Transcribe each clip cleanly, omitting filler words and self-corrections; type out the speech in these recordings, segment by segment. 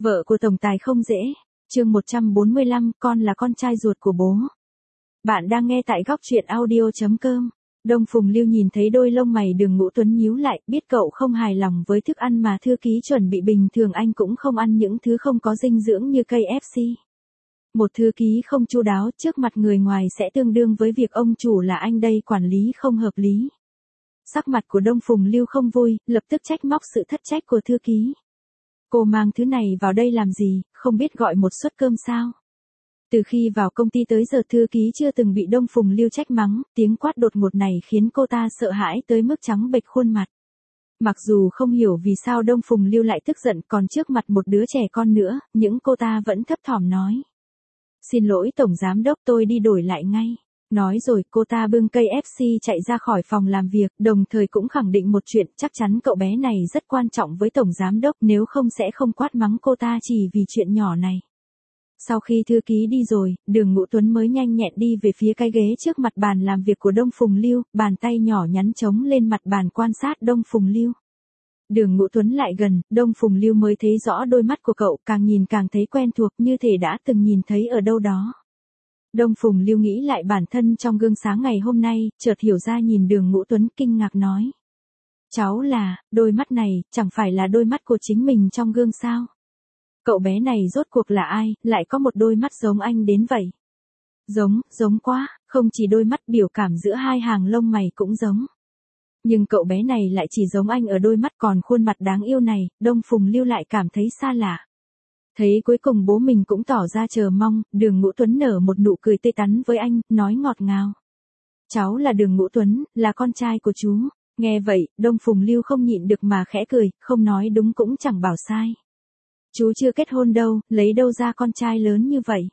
Vợ của tổng tài không dễ. Chương 145, con là con trai ruột của bố. Bạn đang nghe tại góc truyện audio.com. Đông Phùng Lưu nhìn thấy đôi lông mày Đường Ngũ Tuấn nhíu lại, biết cậu không hài lòng với thức ăn mà thư ký chuẩn bị, bình thường anh cũng không ăn những thứ không có dinh dưỡng như KFC. Một thư ký không chu đáo trước mặt người ngoài sẽ tương đương với việc ông chủ là anh đây quản lý không hợp lý. Sắc mặt của Đông Phùng Lưu không vui, lập tức trách móc sự thất trách của thư ký. Cô mang thứ này vào đây làm gì, không biết gọi một suất cơm sao? Từ khi vào công ty tới giờ thư ký chưa từng bị Đông Phùng Lưu trách mắng, tiếng quát đột ngột này khiến cô ta sợ hãi tới mức trắng bệch khuôn mặt. Mặc dù không hiểu vì sao Đông Phùng Lưu lại tức giận, còn trước mặt một đứa trẻ con nữa, nhưng cô ta vẫn thấp thỏm nói. Xin lỗi Tổng Giám Đốc, tôi đi đổi lại ngay. Nói rồi cô ta bưng cây FC chạy ra khỏi phòng làm việc, đồng thời cũng khẳng định một chuyện, chắc chắn cậu bé này rất quan trọng với Tổng Giám Đốc, nếu không sẽ không quát mắng cô ta chỉ vì chuyện nhỏ này. Sau khi thư ký đi rồi, Đường Ngũ Tuấn mới nhanh nhẹn đi về phía cái ghế trước mặt bàn làm việc của Đông Phùng Lưu, bàn tay nhỏ nhắn chống lên mặt bàn quan sát Đông Phùng Lưu. Đường Ngũ Tuấn lại gần, Đông Phùng Lưu mới thấy rõ đôi mắt của cậu, càng nhìn càng thấy quen thuộc, như thể đã từng nhìn thấy ở đâu đó. Đông Phùng Lưu nghĩ lại bản thân trong gương sáng ngày hôm nay, chợt hiểu ra, nhìn Đường Ngũ Tuấn kinh ngạc nói. Cháu là, đôi mắt này, chẳng phải là đôi mắt của chính mình trong gương sao? Cậu bé này rốt cuộc là ai, lại có một đôi mắt giống anh đến vậy? Giống quá, không chỉ đôi mắt, biểu cảm giữa hai hàng lông mày cũng giống. Nhưng cậu bé này lại chỉ giống anh ở đôi mắt, còn khuôn mặt đáng yêu này, Đông Phùng Lưu lại cảm thấy xa lạ. Thấy cuối cùng bố mình cũng tỏ ra chờ mong, Đường Ngũ Tuấn nở một nụ cười tươi tắn với anh, nói ngọt ngào. Cháu là Đường Ngũ Tuấn, là con trai của chú. Nghe vậy, Đông Phùng Lưu không nhịn được mà khẽ cười, không nói đúng cũng chẳng bảo sai. Chú chưa kết hôn đâu, lấy đâu ra con trai lớn như vậy.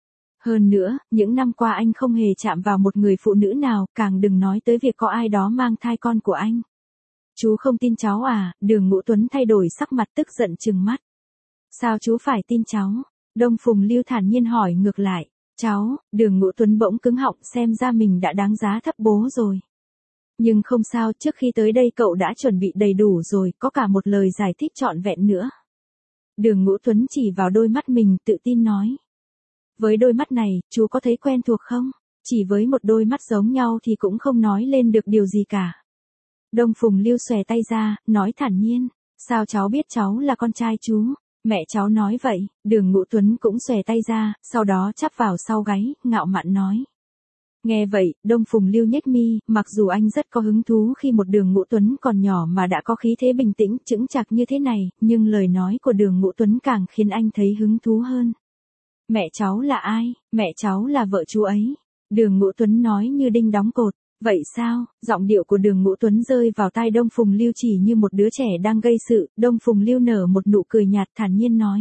Hơn nữa, những năm qua anh không hề chạm vào một người phụ nữ nào, càng đừng nói tới việc có ai đó mang thai con của anh. Chú không tin cháu à? Đường Ngũ Tuấn thay đổi sắc mặt, tức giận trừng mắt. Sao chú phải tin cháu? Đông Phùng Lưu thản nhiên hỏi ngược lại. Cháu, Đường Ngũ Tuấn bỗng cứng họng, xem ra mình đã đáng giá thấp bố rồi. Nhưng không sao, trước khi tới đây cậu đã chuẩn bị đầy đủ rồi, có cả một lời giải thích trọn vẹn nữa. Đường Ngũ Tuấn chỉ vào đôi mắt mình, tự tin nói. Với đôi mắt này, chú có thấy quen thuộc không? Chỉ với một đôi mắt giống nhau thì cũng không nói lên được điều gì cả. Đông Phùng Lưu xòe tay ra, nói thản nhiên. Sao cháu biết cháu là con trai chú? Mẹ cháu nói vậy. Đường Ngũ Tuấn cũng xòe tay ra, sau đó chắp vào sau gáy, ngạo mạn nói. Nghe vậy, Đông Phùng Lưu nhếch mi, mặc dù anh rất có hứng thú khi một Đường Ngũ Tuấn còn nhỏ mà đã có khí thế bình tĩnh, chững chạc như thế này, nhưng lời nói của Đường Ngũ Tuấn càng khiến anh thấy hứng thú hơn. Mẹ cháu là ai? Mẹ cháu là vợ chú ấy. Đường Ngũ Tuấn nói như đinh đóng cột. Vậy sao? Giọng điệu của Đường Ngũ Tuấn rơi vào tai Đông Phùng Lưu chỉ như một đứa trẻ đang gây sự. Đông Phùng Lưu nở một nụ cười nhạt, thản nhiên nói.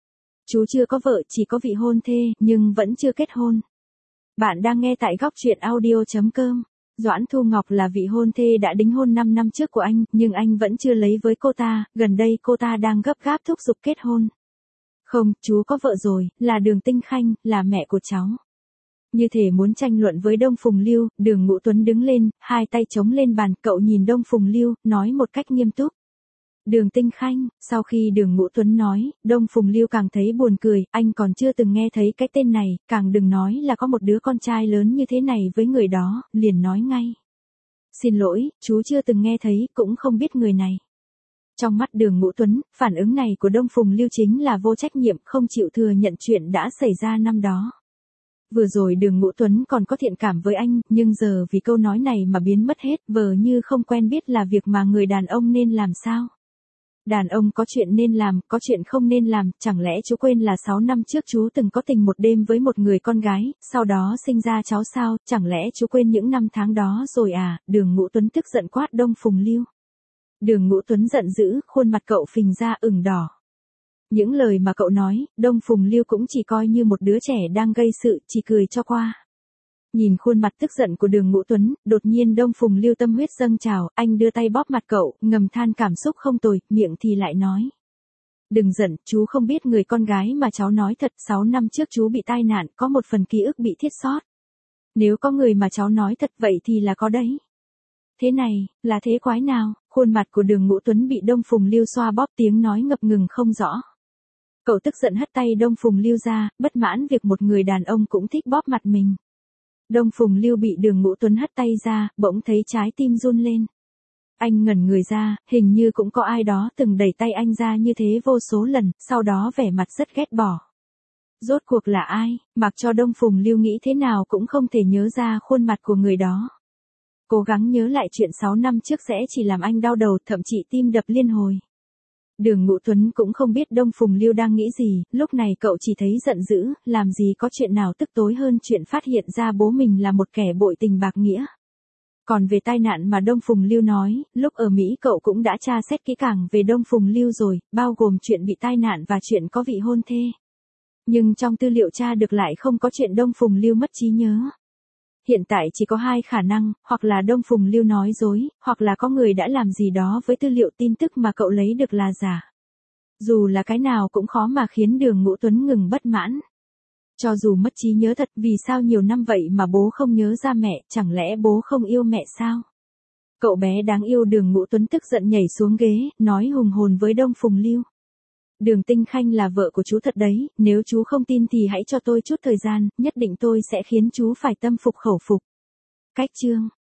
Chú chưa có vợ, chỉ có vị hôn thê, nhưng vẫn chưa kết hôn. Bạn đang nghe tại góc truyện audio.com. Doãn Thu Ngọc là vị hôn thê đã đính hôn 5 năm trước của anh, nhưng anh vẫn chưa lấy với cô ta, gần đây cô ta đang gấp gáp thúc giục kết hôn. Không, chú có vợ rồi, là Đường Tinh Khanh, là mẹ của cháu. Như thể muốn tranh luận với Đông Phùng Lưu, Đường Ngũ Tuấn đứng lên, hai tay chống lên bàn, cậu nhìn Đông Phùng Lưu, nói một cách nghiêm túc. Đường Tinh Khanh. Sau khi Đường Ngũ Tuấn nói, Đông Phùng Lưu càng thấy buồn cười, anh còn chưa từng nghe thấy cái tên này, càng đừng nói là có một đứa con trai lớn như thế này với người đó, liền nói ngay. Xin lỗi, chú chưa từng nghe thấy, cũng không biết người này. Trong mắt Đường Ngũ Tuấn, phản ứng này của Đông Phùng Lưu chính là vô trách nhiệm, không chịu thừa nhận chuyện đã xảy ra năm đó. Vừa rồi Đường Ngũ Tuấn còn có thiện cảm với anh, nhưng giờ vì câu nói này mà biến mất hết, vờ như không quen biết là việc mà người đàn ông nên làm sao. Đàn ông có chuyện nên làm, có chuyện không nên làm, chẳng lẽ chú quên là 6 năm trước chú từng có tình một đêm với một người con gái, sau đó sinh ra cháu sao, chẳng lẽ chú quên những năm tháng đó rồi à? Đường Ngũ Tuấn tức giận quát Đông Phùng Lưu. Đường Ngũ Tuấn giận dữ, khuôn mặt cậu phình ra ửng đỏ. Những lời mà cậu nói, Đông Phùng Lưu cũng chỉ coi như một đứa trẻ đang gây sự, chỉ cười cho qua. Nhìn khuôn mặt tức giận của Đường Ngũ Tuấn, đột nhiên Đông Phùng Lưu tâm huyết dâng trào, anh đưa tay bóp mặt cậu, ngầm than cảm xúc không tồi, miệng thì lại nói. Đừng giận, chú không biết người con gái mà cháu nói thật, 6 năm trước chú bị tai nạn, có một phần ký ức bị thiết sót. Nếu có người mà cháu nói thật vậy thì là có đấy. Thế này, là thế quái nào? Khuôn mặt của Đường Ngũ Tuấn bị Đông Phùng Lưu xoa bóp, tiếng nói ngập ngừng không rõ. Cậu tức giận hất tay Đông Phùng Lưu ra, bất mãn việc một người đàn ông cũng thích bóp mặt mình. Đông Phùng Lưu bị Đường Ngũ Tuấn hất tay ra, bỗng thấy trái tim run lên. Anh ngẩn người ra, hình như cũng có ai đó từng đẩy tay anh ra như thế vô số lần, sau đó vẻ mặt rất ghét bỏ. Rốt cuộc là ai, mặc cho Đông Phùng Lưu nghĩ thế nào cũng không thể nhớ ra khuôn mặt của người đó. Cố gắng nhớ lại chuyện 6 năm trước sẽ chỉ làm anh đau đầu, thậm chí tim đập liên hồi. Đường Ngũ Tuấn cũng không biết Đông Phùng Lưu đang nghĩ gì, lúc này cậu chỉ thấy giận dữ, làm gì có chuyện nào tức tối hơn chuyện phát hiện ra bố mình là một kẻ bội tình bạc nghĩa. Còn về tai nạn mà Đông Phùng Lưu nói, lúc ở Mỹ cậu cũng đã tra xét kỹ càng về Đông Phùng Lưu rồi, bao gồm chuyện bị tai nạn và chuyện có vị hôn thê. Nhưng trong tư liệu tra được lại không có chuyện Đông Phùng Lưu mất trí nhớ. Hiện tại chỉ có hai khả năng, hoặc là Đông Phùng Lưu nói dối, hoặc là có người đã làm gì đó với tư liệu tin tức mà cậu lấy được là giả. Dù là cái nào cũng khó mà khiến Đường Ngũ Tuấn ngừng bất mãn. Cho dù mất trí nhớ thật, vì sao nhiều năm vậy mà bố không nhớ ra mẹ, chẳng lẽ bố không yêu mẹ sao? Cậu bé đáng yêu Đường Ngũ Tuấn tức giận nhảy xuống ghế, nói hùng hồn với Đông Phùng Lưu. Đường Tinh Khanh là vợ của chú thật đấy, nếu chú không tin thì hãy cho tôi chút thời gian, nhất định tôi sẽ khiến chú phải tâm phục khẩu phục. Cách chương